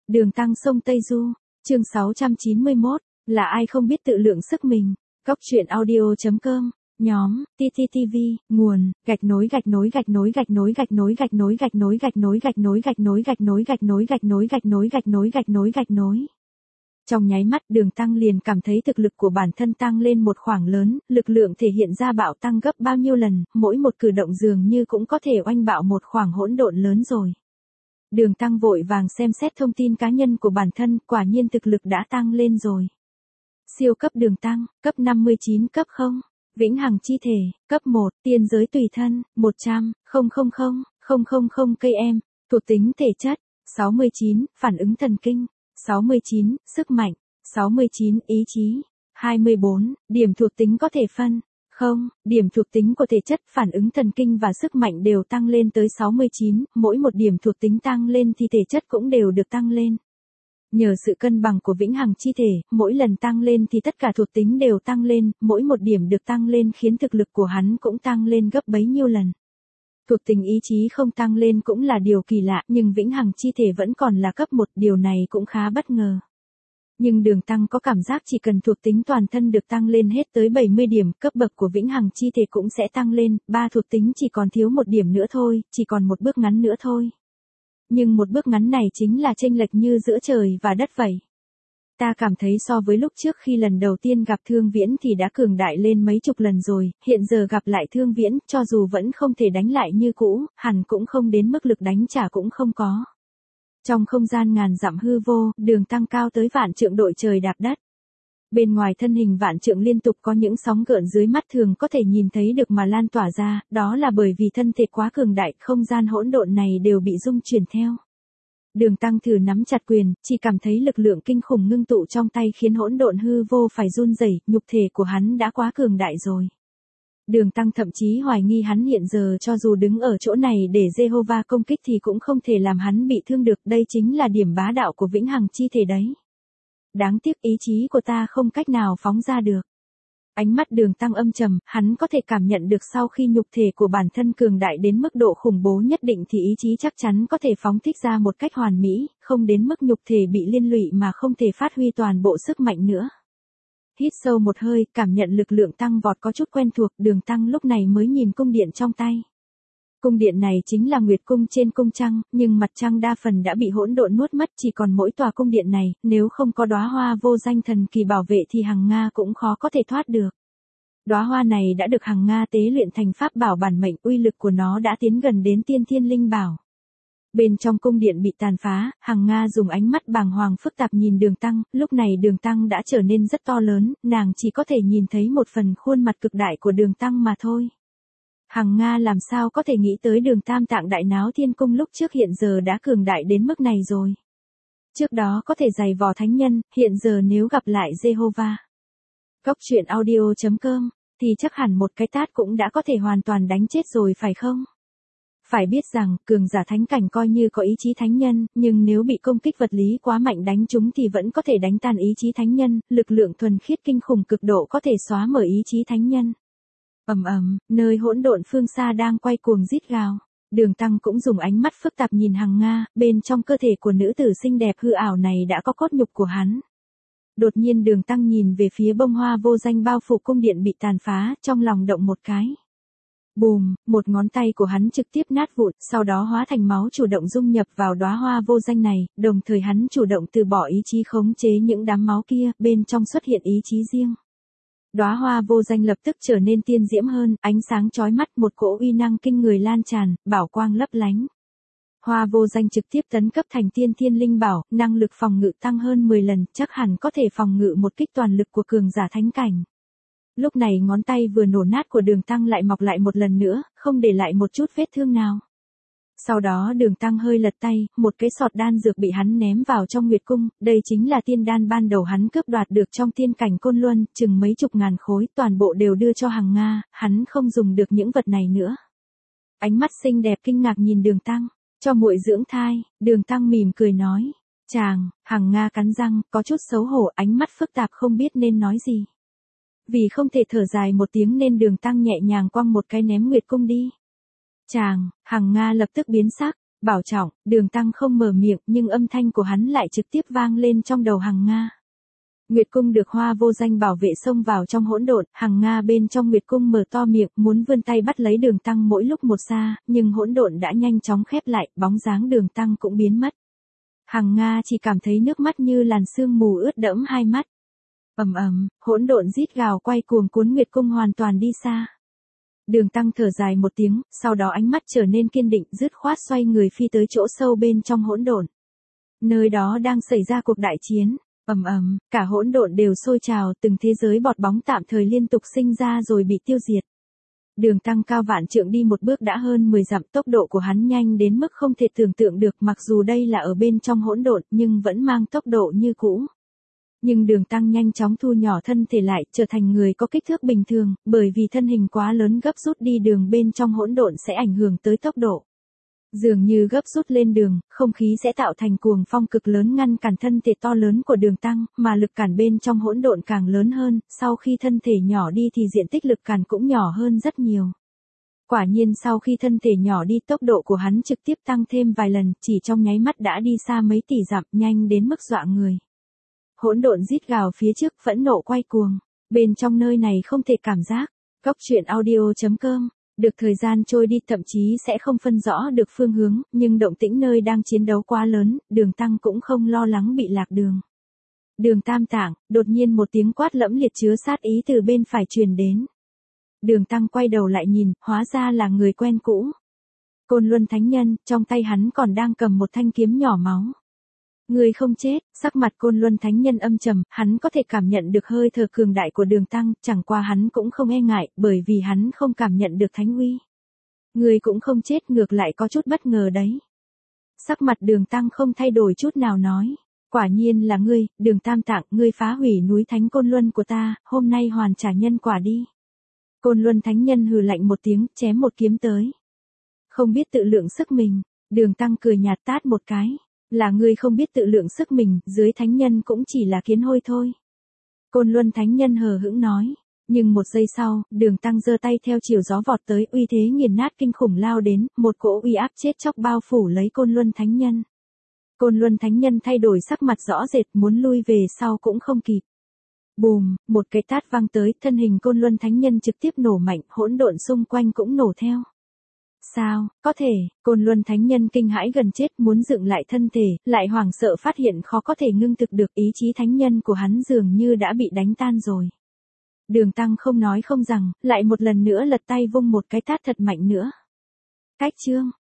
Đường Tăng sông Tây Du, chương 691, là ai không biết tự lượng sức mình. Cóc truyện audio.com, nhóm, TTTV, nguồn, gạch nối. Trong nháy mắt Đường Tăng liền cảm thấy thực lực của bản thân tăng lên một khoảng lớn, lực lượng thể hiện ra bạo tăng gấp bao nhiêu lần, mỗi một cử động dường như cũng có thể oanh bạo một khoảng hỗn độn lớn rồi. Đường Tăng vội vàng xem xét thông tin cá nhân của bản thân, quả nhiên thực lực đã tăng lên rồi. Siêu cấp Đường Tăng, cấp 59 cấp 0, vĩnh hằng chi thể, cấp 1, tiên giới tùy thân, 100,000,000 cây em, thuộc tính thể chất, 69, phản ứng thần kinh, 69, sức mạnh, 69, ý chí, 24, điểm thuộc tính có thể phân. Điểm thuộc tính của thể chất, phản ứng thần kinh và sức mạnh đều tăng lên tới 69, mỗi một điểm thuộc tính tăng lên thì thể chất cũng đều được tăng lên. Nhờ sự cân bằng của vĩnh hằng chi thể, mỗi lần tăng lên thì tất cả thuộc tính đều tăng lên, mỗi một điểm được tăng lên khiến thực lực của hắn cũng tăng lên gấp bấy nhiêu lần. Thuộc tính ý chí không tăng lên cũng là điều kỳ lạ, nhưng vĩnh hằng chi thể vẫn còn là cấp 1, điều này cũng khá bất ngờ. Nhưng Đường Tăng có cảm giác chỉ cần thuộc tính toàn thân được tăng lên hết tới 70 điểm, cấp bậc của vĩnh hằng chi thể cũng sẽ tăng lên, 3 thuộc tính chỉ còn thiếu một điểm nữa thôi, chỉ còn một bước ngắn nữa thôi. Nhưng một bước ngắn này chính là chênh lệch như giữa trời và đất vậy. Ta cảm thấy so với lúc trước khi lần đầu tiên gặp Thương Viễn thì đã cường đại lên mấy chục lần rồi, hiện giờ gặp lại Thương Viễn, cho dù vẫn không thể đánh lại như cũ, hẳn cũng không đến mức lực đánh trả cũng không có. Trong không gian ngàn dặm hư vô, Đường Tăng cao tới vạn trượng đội trời đạp đất. Bên ngoài thân hình vạn trượng liên tục có những sóng gợn dưới mắt thường có thể nhìn thấy được mà lan tỏa ra, đó là bởi vì thân thể quá cường đại, không gian hỗn độn này đều bị rung chuyển theo. Đường Tăng thử nắm chặt quyền, chỉ cảm thấy lực lượng kinh khủng ngưng tụ trong tay khiến hỗn độn hư vô phải run rẩy, nhục thể của hắn đã quá cường đại rồi. Đường Tăng thậm chí hoài nghi hắn hiện giờ cho dù đứng ở chỗ này để Jehovah công kích thì cũng không thể làm hắn bị thương được, đây chính là điểm bá đạo của vĩnh hằng chi thể đấy. Đáng tiếc ý chí của ta không cách nào phóng ra được. Ánh mắt Đường Tăng âm trầm, hắn có thể cảm nhận được sau khi nhục thể của bản thân cường đại đến mức độ khủng bố nhất định thì ý chí chắc chắn có thể phóng thích ra một cách hoàn mỹ, không đến mức nhục thể bị liên lụy mà không thể phát huy toàn bộ sức mạnh nữa. Hít sâu một hơi, cảm nhận lực lượng tăng vọt có chút quen thuộc, Đường Tăng lúc này mới nhìn cung điện trong tay. Cung điện này chính là Nguyệt Cung trên cung trăng, nhưng mặt trăng đa phần đã bị hỗn độn nuốt mất, chỉ còn mỗi tòa cung điện này, nếu không có đóa hoa vô danh thần kỳ bảo vệ thì Hằng Nga cũng khó có thể thoát được. Đóa hoa này đã được Hằng Nga tế luyện thành pháp bảo bản mệnh, uy lực của nó đã tiến gần đến tiên thiên linh bảo. Bên trong cung điện bị tàn phá, Hằng Nga dùng ánh mắt bàng hoàng phức tạp nhìn Đường Tăng, lúc này Đường Tăng đã trở nên rất to lớn, nàng chỉ có thể nhìn thấy một phần khuôn mặt cực đại của Đường Tăng mà thôi. Hằng Nga làm sao có thể nghĩ tới Đường Tam Tạng Đại Náo Thiên Cung lúc trước hiện giờ đã cường đại đến mức này rồi. Trước đó có thể giày vò thánh nhân, hiện giờ nếu gặp lại Jehovah. Cóc truyện audio.com, thì chắc hẳn một cái tát cũng đã có thể hoàn toàn đánh chết rồi phải không? Phải biết rằng, cường giả thánh cảnh coi như có ý chí thánh nhân, nhưng nếu bị công kích vật lý quá mạnh đánh trúng thì vẫn có thể đánh tan ý chí thánh nhân, lực lượng thuần khiết kinh khủng cực độ có thể xóa mở ý chí thánh nhân. Nơi hỗn độn phương xa đang quay cuồng rít gào. Đường Tăng cũng dùng ánh mắt phức tạp nhìn Hằng Nga, bên trong cơ thể của nữ tử xinh đẹp hư ảo này đã có cốt nhục của hắn. Đột nhiên Đường Tăng nhìn về phía bông hoa vô danh bao phủ cung điện bị tàn phá, trong lòng động một cái. Bùm, một ngón tay của hắn trực tiếp nát vụn, sau đó hóa thành máu chủ động dung nhập vào đóa hoa vô danh này, đồng thời hắn chủ động từ bỏ ý chí khống chế những đám máu kia, bên trong xuất hiện ý chí riêng. Đóa hoa vô danh lập tức trở nên tiên diễm hơn, ánh sáng chói mắt, một cỗ uy năng kinh người lan tràn, bảo quang lấp lánh. Hoa vô danh trực tiếp tấn cấp thành tiên thiên linh bảo, năng lực phòng ngự tăng hơn 10 lần, chắc hẳn có thể phòng ngự một kích toàn lực của cường giả thánh cảnh. Lúc này ngón tay vừa nổ nát của Đường Tăng lại mọc lại một lần nữa, không để lại một chút vết thương nào. Sau đó Đường Tăng hơi lật tay, một cái sọt đan dược bị hắn ném vào trong Nguyệt Cung, đây chính là tiên đan ban đầu hắn cướp đoạt được trong tiên cảnh Côn Luân, chừng mấy chục ngàn khối, toàn bộ đều đưa cho Hằng Nga, hắn không dùng được những vật này nữa. Ánh mắt xinh đẹp kinh ngạc nhìn Đường Tăng, cho muội dưỡng thai, Đường Tăng mỉm cười nói, chàng, Hằng Nga cắn răng, có chút xấu hổ, ánh mắt phức tạp không biết nên nói gì. Vì không thể thở dài một tiếng nên Đường Tăng nhẹ nhàng quăng một cái ném Nguyệt Cung đi. Chàng, Hằng Nga lập tức biến sắc, Bảo trọng, Đường Tăng không mở miệng nhưng âm thanh của hắn lại trực tiếp vang lên trong đầu Hằng Nga. Nguyệt Cung được Hoa Vô Danh bảo vệ xông vào trong hỗn độn, Hằng Nga bên trong Nguyệt Cung mở to miệng, muốn vươn tay bắt lấy Đường Tăng mỗi lúc một xa, nhưng hỗn độn đã nhanh chóng khép lại, bóng dáng Đường Tăng cũng biến mất. Hằng Nga chỉ cảm thấy nước mắt như làn sương mù ướt đẫm hai mắt. Ầm ầm, hỗn độn rít gào quay cuồng cuốn Nguyệt Cung hoàn toàn đi xa. Đường Tăng thở dài một tiếng, sau đó ánh mắt trở nên kiên định, dứt khoát xoay người phi tới chỗ sâu bên trong hỗn độn. Nơi đó đang xảy ra cuộc đại chiến. Ầm ầm, cả hỗn độn đều sôi trào, từng thế giới bọt bóng tạm thời liên tục sinh ra rồi bị tiêu diệt. Đường Tăng cao vạn trượng đi một bước đã hơn 10 dặm, tốc độ của hắn nhanh đến mức không thể tưởng tượng được, mặc dù đây là ở bên trong hỗn độn nhưng vẫn mang tốc độ như cũ. Nhưng Đường Tăng nhanh chóng thu nhỏ thân thể lại, trở thành người có kích thước bình thường, bởi vì thân hình quá lớn gấp rút đi đường bên trong hỗn độn sẽ ảnh hưởng tới tốc độ. Dường như gấp rút lên đường, không khí sẽ tạo thành cuồng phong cực lớn ngăn cản thân thể to lớn của Đường Tăng, mà lực cản bên trong hỗn độn càng lớn hơn, sau khi thân thể nhỏ đi thì diện tích lực cản cũng nhỏ hơn rất nhiều. Quả nhiên sau khi thân thể nhỏ đi tốc độ của hắn trực tiếp tăng thêm vài lần, chỉ trong nháy mắt đã đi xa mấy tỷ dặm, nhanh đến mức dọa người. Hỗn độn rít gào phía trước, phẫn nộ quay cuồng, bên trong nơi này không thể cảm giác. Góc truyện audio.com. Được thời gian trôi đi thậm chí sẽ không phân rõ được phương hướng, nhưng động tĩnh nơi đang chiến đấu quá lớn, Đường Tăng cũng không lo lắng bị lạc đường. Đường Tam Tạng, đột nhiên một tiếng quát lẫm liệt chứa sát ý từ bên phải truyền đến. Đường Tăng quay đầu lại nhìn, hóa ra là người quen cũ. Côn Luân Thánh Nhân, trong tay hắn còn đang cầm một thanh kiếm nhỏ máu. Người không chết, sắc mặt Côn Luân Thánh Nhân âm trầm, hắn có thể cảm nhận được hơi thở cường đại của Đường Tăng, chẳng qua hắn cũng không e ngại, bởi vì hắn không cảm nhận được thánh uy. Người cũng không chết, ngược lại có chút bất ngờ đấy. Sắc mặt Đường Tăng không thay đổi chút nào nói, quả nhiên là ngươi, Đường Tam Tạng, ngươi phá hủy núi Thánh Côn Luân của ta, hôm nay hoàn trả nhân quả đi. Côn Luân Thánh Nhân hừ lạnh một tiếng, chém một kiếm tới. Không biết tự lượng sức mình, Đường Tăng cười nhạt tát một cái. Là ngươi không biết tự lượng sức mình, dưới thánh nhân cũng chỉ là kiến hôi thôi. Côn Luân Thánh Nhân hờ hững nói. Nhưng một giây sau, Đường Tăng giơ tay theo chiều gió vọt tới, uy thế nghiền nát kinh khủng lao đến, một cỗ uy áp chết chóc bao phủ lấy Côn Luân Thánh Nhân. Côn Luân Thánh Nhân thay đổi sắc mặt rõ rệt, muốn lui về sau cũng không kịp. Bùm, một cái tát vang tới, thân hình Côn Luân Thánh Nhân trực tiếp nổ mạnh, hỗn độn xung quanh cũng nổ theo. Sao, có thể, Côn Luân Thánh Nhân kinh hãi gần chết muốn dựng lại thân thể, lại hoảng sợ phát hiện khó có thể ngưng thực được, ý chí thánh nhân của hắn dường như đã bị đánh tan rồi. Đường Tăng không nói không rằng, lại một lần nữa lật tay vung một cái tát thật mạnh nữa. Cách chương.